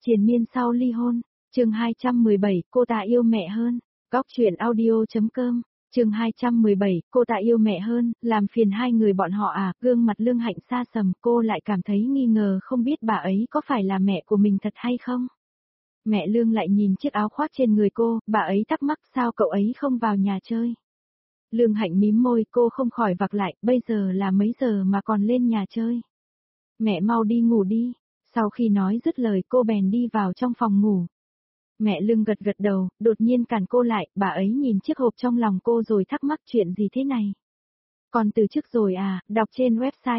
Triền miên sau ly hôn, chương 217, cô ta yêu mẹ hơn, Góc truyện audio.com, chương 217, cô ta yêu mẹ hơn, làm phiền hai người bọn họ à, gương mặt Lương Hạnh xa sầm, cô lại cảm thấy nghi ngờ không biết bà ấy có phải là mẹ của mình thật hay không. Mẹ Lương lại nhìn chiếc áo khoác trên người cô, bà ấy thắc mắc sao cậu ấy không vào nhà chơi. Lương Hạnh mím môi, cô không khỏi vặc lại, bây giờ là mấy giờ mà còn lên nhà chơi. Mẹ mau đi ngủ đi. Sau khi nói dứt lời cô bèn đi vào trong phòng ngủ. Mẹ Lương gật gật đầu, đột nhiên cản cô lại, bà ấy nhìn chiếc hộp trong lòng cô rồi thắc mắc chuyện gì thế này. Còn từ trước rồi à, đọc trên website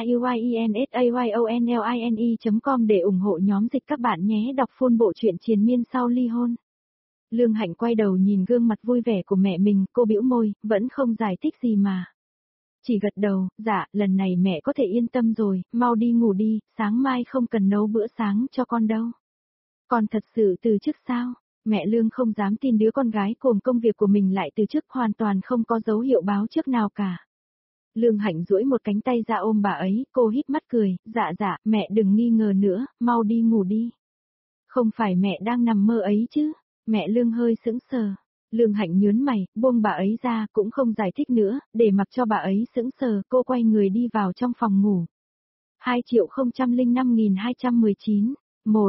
truyensaYonline.com để ủng hộ nhóm dịch các bạn nhé. Đọc full bộ truyện triền miên sau ly hôn. Lương Hạnh quay đầu nhìn gương mặt vui vẻ của mẹ mình, cô bĩu môi, vẫn không giải thích gì mà. Chỉ gật đầu, dạ, lần này mẹ có thể yên tâm rồi, mau đi ngủ đi, sáng mai không cần nấu bữa sáng cho con đâu. Con thật sự từ chức sao? Mẹ Lương không dám tin đứa con gái cùng công việc của mình lại từ chức, hoàn toàn không có dấu hiệu báo trước nào cả. Lương Hạnh duỗi một cánh tay ra ôm bà ấy, cô híp mắt cười, dạ dạ, mẹ đừng nghi ngờ nữa, mau đi ngủ đi. Không phải mẹ đang nằm mơ ấy chứ? Mẹ Lương hơi sững sờ. Lương Hạnh nhớn mày, buông bà ấy ra, cũng không giải thích nữa, để mặc cho bà ấy sững sờ, cô quay người đi vào trong phòng ngủ. 2.005.219, 1,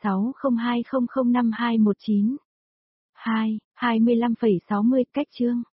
25,602005219. 2, 25,60 cách chương.